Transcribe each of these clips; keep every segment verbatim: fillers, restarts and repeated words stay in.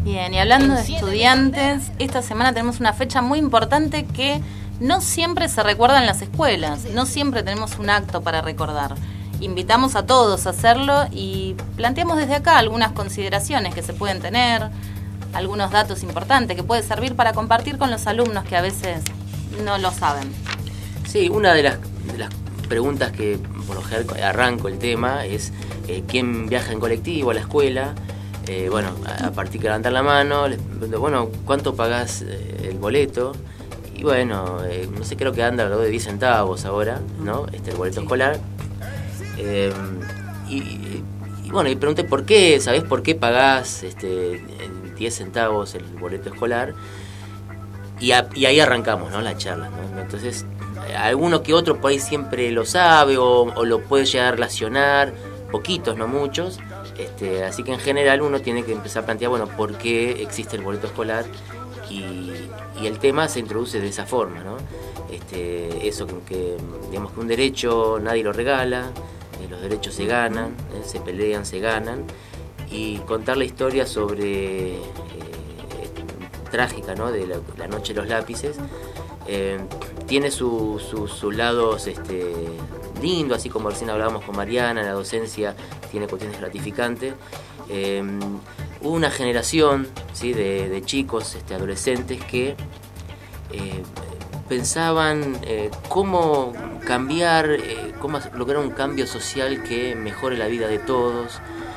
Bien, y hablando de estudiantes, esta semana tenemos una fecha muy importante que no siempre se recuerda en las escuelas, no siempre tenemos un acto para recordar. Invitamos a todos a hacerlo y planteamos desde acá algunas consideraciones que se pueden tener, algunos datos importantes que puede servir para compartir con los alumnos que a veces no lo saben. Sí, una de las, de las preguntas que por lo general arranco el tema es eh, ¿quién viaja en colectivo a la escuela? Eh, bueno, a, a partir de levantar la mano, les pregunto, bueno, ¿cuánto pagás eh, el boleto? Y bueno, eh, no sé, creo que anda alrededor de diez centavos ahora, ¿no? Este, el boleto escolar. Eh, y, y bueno, y pregunté por qué, ¿sabés por qué pagás este, diez centavos el boleto escolar? Y, a, y ahí arrancamos, ¿no? La charla, ¿no? Entonces, alguno que otro por ahí siempre lo sabe o, o lo puede llegar a relacionar, poquitos, no muchos. Este, así que en general uno tiene que empezar a plantear, bueno, ¿por qué existe el boleto escolar? Y, y el tema se introduce de esa forma, ¿no? Este, eso que, que, digamos que un derecho nadie lo regala, eh, los derechos se ganan, eh, se pelean, se ganan, y contar la historia sobre eh, trágica, ¿no? De la, la noche de los lápices, eh, tiene sus su, su lados este, lindos, así como recién hablábamos con Mariana, la docencia tiene cuestiones gratificantes. Eh, hubo una generación, ¿sí? de, de chicos, este, adolescentes que eh, pensaban eh, cómo cambiar, eh, cómo lograr un cambio social que mejore la vida de todos.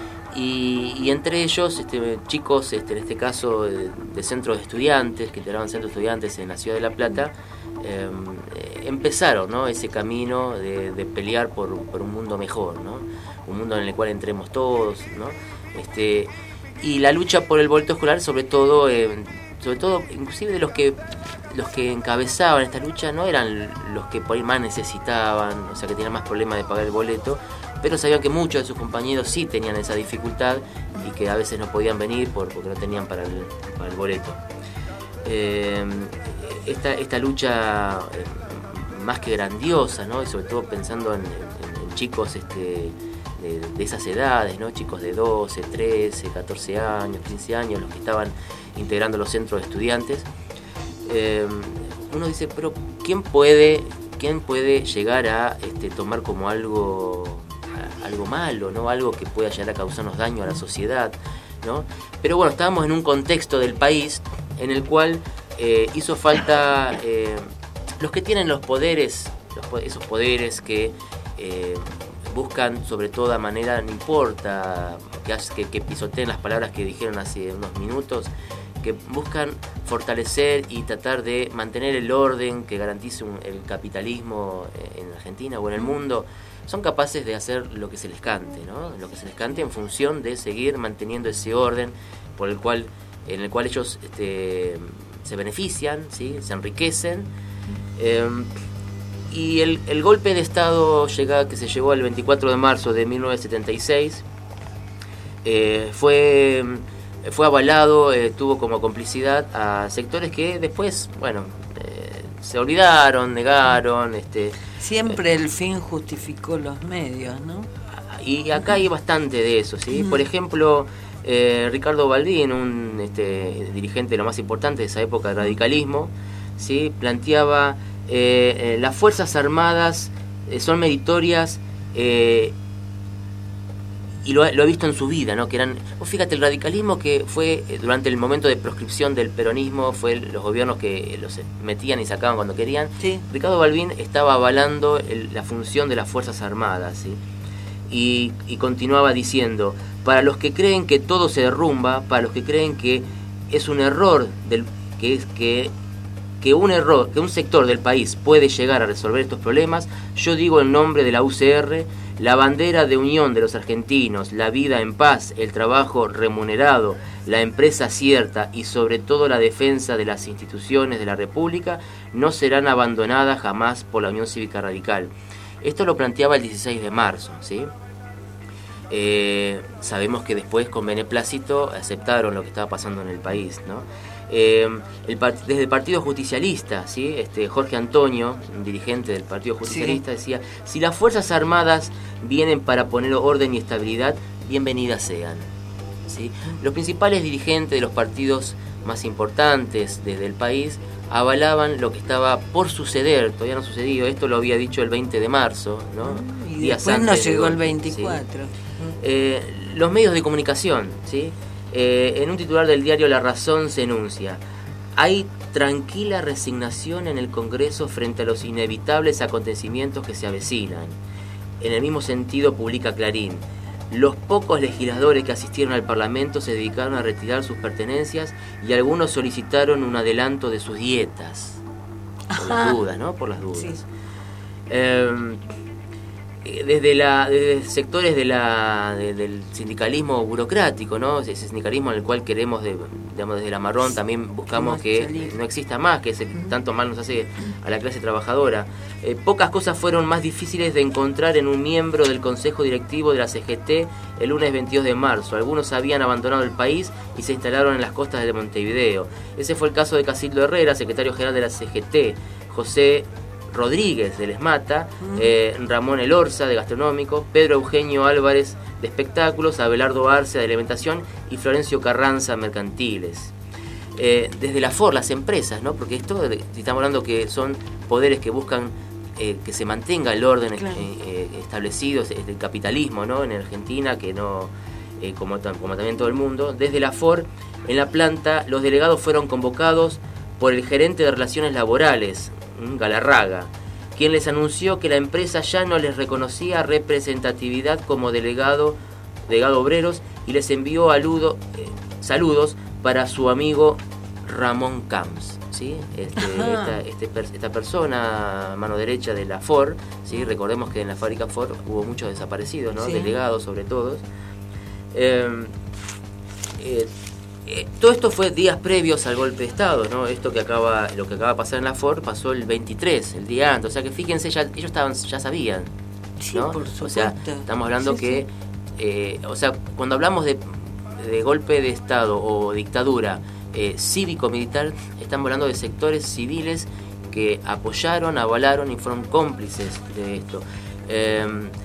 Y, y entre ellos, este, chicos, este, en este caso de, de centros de estudiantes, que integraban centros de estudiantes en la ciudad de La Plata, eh, empezaron, ¿no? ese camino de, de pelear por, por un mundo mejor, ¿no? Un mundo en el cual entremos todos, ¿no? Este, y la lucha por el boleto escolar, sobre todo, eh, sobre todo, inclusive de los que los que encabezaban esta lucha no eran los que por ahí más necesitaban, o sea, que tenían más problemas de pagar el boleto, pero sabían que muchos de sus compañeros sí tenían esa dificultad y que a veces no podían venir por, porque no tenían para el, para el boleto. Eh, esta, esta lucha eh, más que grandiosa, ¿no? Y sobre todo pensando en, en, en chicos este, de, de esas edades, ¿no? Chicos de doce, trece, catorce años, quince años, los que estaban integrando los centros de estudiantes. Eh, uno dice, pero ¿quién puede, quién puede llegar a este, tomar como algo... algo malo, ¿no? Algo que pueda llegar a causarnos daño a la sociedad, ¿no? Pero bueno, estábamos en un contexto del país en el cual eh, hizo falta eh, los que tienen los poderes, los, esos poderes que eh, buscan sobre toda manera, no importa que, que, que pisoteen las palabras que dijeron hace unos minutos, que buscan fortalecer y tratar de mantener el orden que garantice un, el capitalismo en Argentina o en el mundo. Son capaces de hacer lo que se les cante, ¿no? Lo que se les cante en función de seguir manteniendo ese orden por el cual, en el cual ellos este, se benefician, ¿sí? Se enriquecen. Eh, y el, el golpe de Estado llega, que se llevó el veinticuatro de marzo de mil novecientos setenta y seis eh, fue, fue avalado, eh, tuvo como complicidad a sectores que después, bueno, eh, se olvidaron, negaron, este... Siempre el fin justificó los medios, ¿no? Y acá hay bastante de eso, ¿sí? Por ejemplo, eh, Ricardo Balbín, un este, dirigente de lo más importante de esa época del radicalismo, ¿sí? Planteaba eh, eh, las Fuerzas Armadas eh, son meritorias eh, y lo, lo ha visto en su vida, ¿no? Que eran, oh, fíjate, el radicalismo que fue eh, durante el momento de proscripción del peronismo, fue el, los gobiernos que los metían y sacaban cuando querían. Sí. Ricardo Balbín estaba avalando el, la función de las Fuerzas Armadas, ¿sí? Y, y continuaba diciendo, para los que creen que todo se derrumba, para los que creen que es un error, del, que es que, que un error, que un sector del país puede llegar a resolver estos problemas, yo digo en nombre de la U C R, la bandera de unión de los argentinos, la vida en paz, el trabajo remunerado, la empresa cierta y sobre todo la defensa de las instituciones de la República no serán abandonadas jamás por la Unión Cívica Radical. Esto lo planteaba el dieciséis de marzo, ¿sí? Eh, sabemos que después con beneplácito aceptaron lo que estaba pasando en el país, ¿no? Eh, el, desde el Partido Justicialista, ¿sí? este, Jorge Antonio, un dirigente del Partido Justicialista, sí. decía, si las Fuerzas Armadas vienen para poner orden y estabilidad, bienvenidas sean. ¿sí? Los principales dirigentes de los partidos más importantes de, del país avalaban lo que estaba por suceder, todavía no ha sucedido, esto lo había dicho el veinte de marzo, ¿no? Y días después no llegó el veinticuatro. ¿Sí? Eh, los medios de comunicación, ¿sí? Eh, en un titular del diario La Razón se enuncia: hay tranquila resignación en el Congreso frente a los inevitables acontecimientos que se avecinan. En el mismo sentido publica Clarín: los pocos legisladores que asistieron al Parlamento se dedicaron a retirar sus pertenencias y algunos solicitaron un adelanto de sus dietas. Por Ajá. las dudas, ¿no? Por las dudas. Sí. Eh, desde, la, desde sectores de la, de, del sindicalismo burocrático, ¿no? Ese sindicalismo en el cual queremos, de, digamos, desde la Marrón también buscamos que no exista más, que ese, tanto mal nos hace a la clase trabajadora. Eh, pocas cosas fueron más difíciles de encontrar en un miembro del Consejo Directivo de la C G T el lunes veintidós de marzo. Algunos habían abandonado el país y se instalaron en las costas de Montevideo. Ese fue el caso de Casildo Herrera, secretario general de la C G T, José Rodríguez del ESMATA, eh, Ramón Elorza de Gastronómico, Pedro Eugenio Álvarez de Espectáculos, Abelardo Arce de Alimentación y Florencio Carranza Mercantiles. Eh, desde la F O R, las empresas, ¿no? Porque esto, estamos hablando que son poderes que buscan eh, que se mantenga el orden claro. eh, establecido, el capitalismo, ¿no? En Argentina, que no, eh, como, como también todo el mundo. Desde la F O R, en la planta, los delegados fueron convocados por el gerente de Relaciones Laborales, Galarraga, quien les anunció que la empresa ya no les reconocía representatividad como delegado, delegado obreros, y les envió aludo, eh, saludos para su amigo Ramón Camps, ¿sí? Este, esta, este, esta persona, mano derecha de la F O R, ¿sí? Recordemos que en la fábrica F O R hubo muchos desaparecidos, ¿no? Sí. Delegados sobre todo. Eh, eh, Eh, todo esto fue días previos al golpe de Estado, ¿no? Esto que acaba, lo que acaba de pasar en la F O R pasó el veintitrés, el día antes. O sea que fíjense, ya, ellos estaban, ya sabían, ¿no? Sí, por supuesto. O sea, estamos hablando sí, que, sí. Eh, o sea, cuando hablamos de, de golpe de Estado o dictadura eh, cívico-militar, estamos hablando de sectores civiles que apoyaron, avalaron y fueron cómplices de esto. Eh,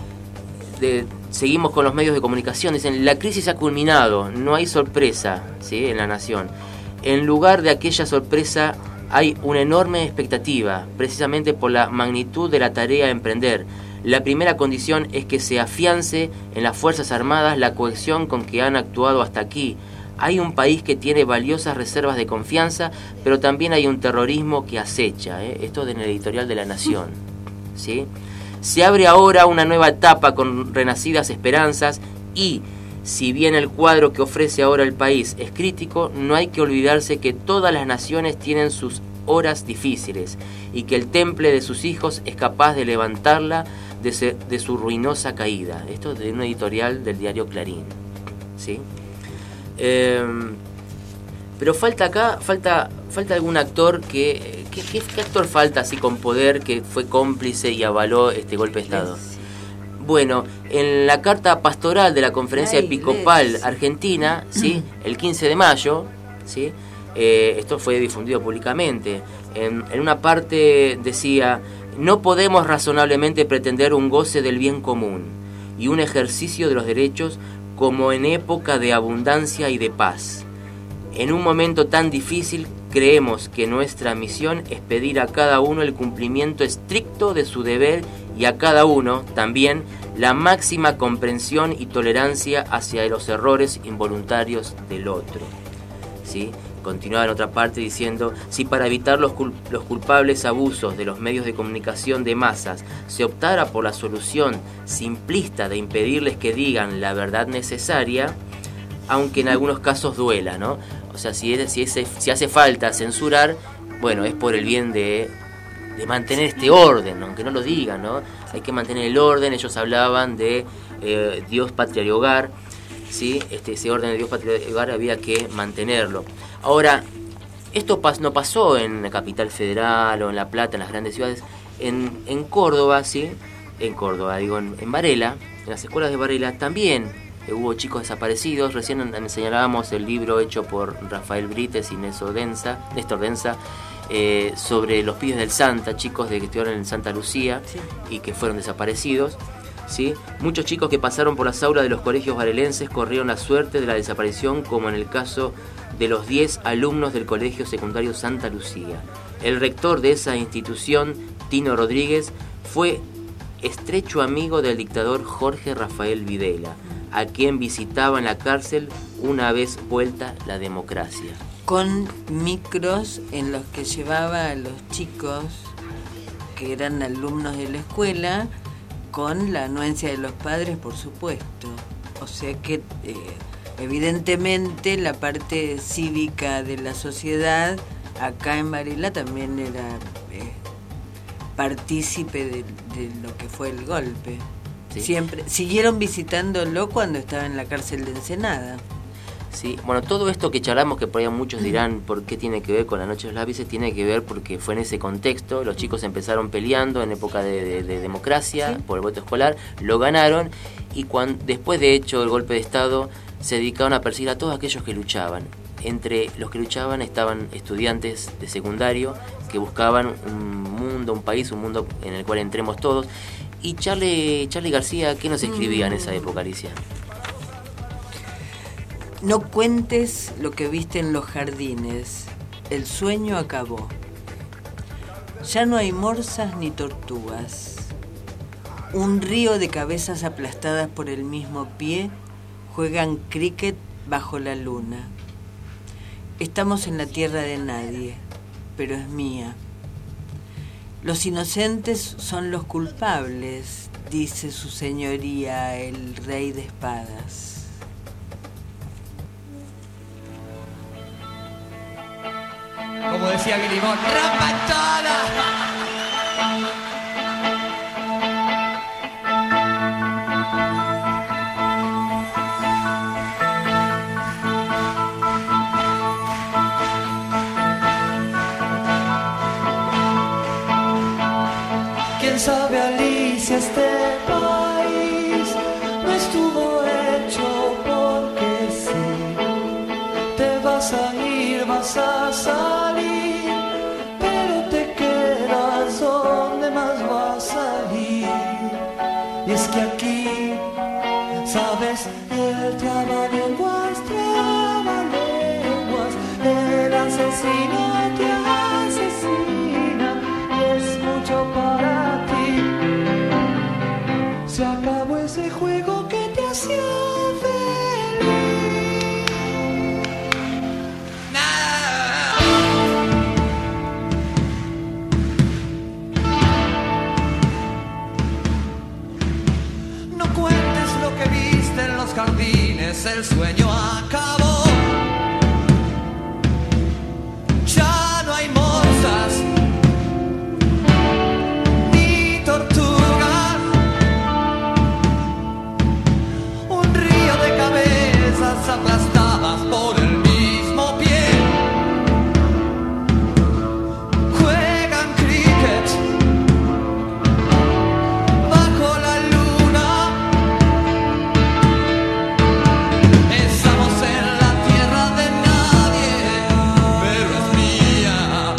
de, Seguimos con los medios de comunicación. Dicen: la crisis ha culminado, no hay sorpresa, ¿sí? En la nación. En lugar de aquella sorpresa hay una enorme expectativa, precisamente por la magnitud de la tarea a emprender. La primera condición es que se afiance en las Fuerzas Armadas la cohesión con que han actuado hasta aquí. Hay un país que tiene valiosas reservas de confianza, pero también hay un terrorismo que acecha, ¿eh? Esto en el editorial de La Nación, ¿sí? Se abre ahora una nueva etapa con renacidas esperanzas y, si bien el cuadro que ofrece ahora el país es crítico, no hay que olvidarse que todas las naciones tienen sus horas difíciles y que el temple de sus hijos es capaz de levantarla de, se, de su ruinosa caída. Esto es de un editorial del diario Clarín, ¿sí? Eh, pero falta acá, falta, falta algún actor que... ¿Qué, qué, ¿Qué actor falta así con poder que fue cómplice y avaló este golpe de Estado? Bueno, en la carta pastoral de la Conferencia Ay, Episcopal les. Argentina, ¿sí? El quince de mayo, ¿sí? Eh, esto fue difundido públicamente. En, en una parte decía: no podemos razonablemente pretender un goce del bien común y un ejercicio de los derechos como en época de abundancia y de paz. En un momento tan difícil, creemos que nuestra misión es pedir a cada uno el cumplimiento estricto de su deber y a cada uno también la máxima comprensión y tolerancia hacia los errores involuntarios del otro, ¿sí? Continuaba en otra parte diciendo: si para evitar los, cul- los culpables abusos de los medios de comunicación de masas se optara por la solución simplista de impedirles que digan la verdad necesaria, aunque en algunos casos duela, ¿no? O sea, si, es, si, es, si hace falta censurar, bueno, es por el bien de, de mantener este orden, aunque no lo digan, ¿no? Hay que mantener el orden. Ellos hablaban de eh, Dios, patria y hogar, ¿sí? Este, ese orden de Dios, patria y hogar había que mantenerlo. Ahora, esto pas, no pasó en la capital federal o en La Plata, en las grandes ciudades. En, en Córdoba, ¿sí? En Córdoba, digo, en, en Varela, en las escuelas de Varela también hubo chicos desaparecidos. Recién señalábamos el libro hecho por Rafael Brites y Néstor Densa, Néstor Densa eh, sobre los pibes del Santa, chicos de que estuvieron en Santa Lucía, sí, y que fueron desaparecidos. ¿sí? Muchos chicos que pasaron por las aulas de los colegios varelenses corrieron la suerte de la desaparición, como en el caso de los diez alumnos del Colegio Secundario Santa Lucía. El rector de esa institución, Tino Rodríguez, fue estrecho amigo del dictador Jorge Rafael Videla, a quien visitaba en la cárcel una vez vuelta la democracia. Con micros en los que llevaba a los chicos que eran alumnos de la escuela, con la anuencia de los padres, por supuesto. O sea que eh, evidentemente la parte cívica de la sociedad acá en Varela también era eh, partícipe de, de lo que fue el golpe. ¿Sí? Siempre siguieron visitándolo cuando estaba en la cárcel de Ensenada. Sí, bueno, todo esto que charlamos, que por ahí muchos dirán por qué tiene que ver con la Noche de los Lápices, tiene que ver porque fue en ese contexto. Los chicos empezaron peleando en época de, de, de democracia, ¿sí?, por el voto escolar, lo ganaron, y cuando, después de hecho el golpe de Estado, se dedicaron a perseguir a todos aquellos que luchaban. Entre los que luchaban estaban estudiantes de secundario que buscaban un mundo, un país, un mundo en el cual entremos todos. Y Charlie, Charlie García, ¿qué nos escribía en esa época, Alicia? No cuentes lo que viste en los jardines, el sueño acabó. Ya no hay morsas ni tortugas. Un río de cabezas aplastadas por el mismo pie juegan cricket bajo la luna. Estamos en la tierra de nadie, pero es mía. Los inocentes son los culpables, dice su señoría el rey de espadas. Como decía Guilimón, ¡rapachada! ¿Quién sabe, Alicia, este país no estuvo hecho porque sí? Te vas a ir, vas a salir, pero te quedas donde más vas a ir. Y es que aquí, sabes, el trabalenguas, trabalenguas, el asesino te asesina, y es mucho para ti. Se acabó ese juego que te hacía feliz. No cuentes lo que viste en los jardines, el sueño acabó. Ya no hay morsas ni tortugas. Un río de cabezas aplastadas por el mismo pie juegan cricket bajo la luna. Estamos en la tierra de nadie, pero es mía.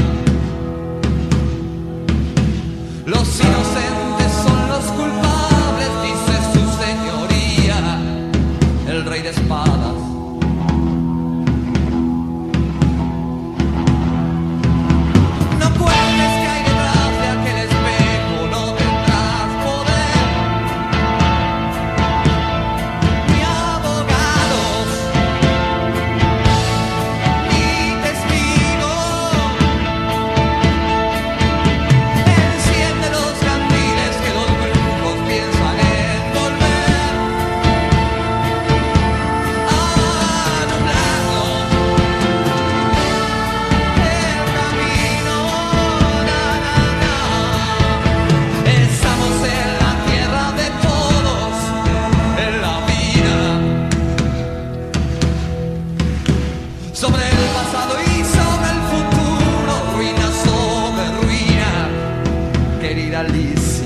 Los inocentes son los culpables, dice su señoría, el rey de espadas. No cuentes que hay detrás de aquel espejo, no tendrás poder, ni abogados, ni testigos. Enciende los candiles que los brujos piensan en volver a nublarnos el camino. Na, na, na. Estamos en la tierra de todos, en la vida, sobre el pasado y sobre el futuro, ruina sobre ruina, querida Alicia.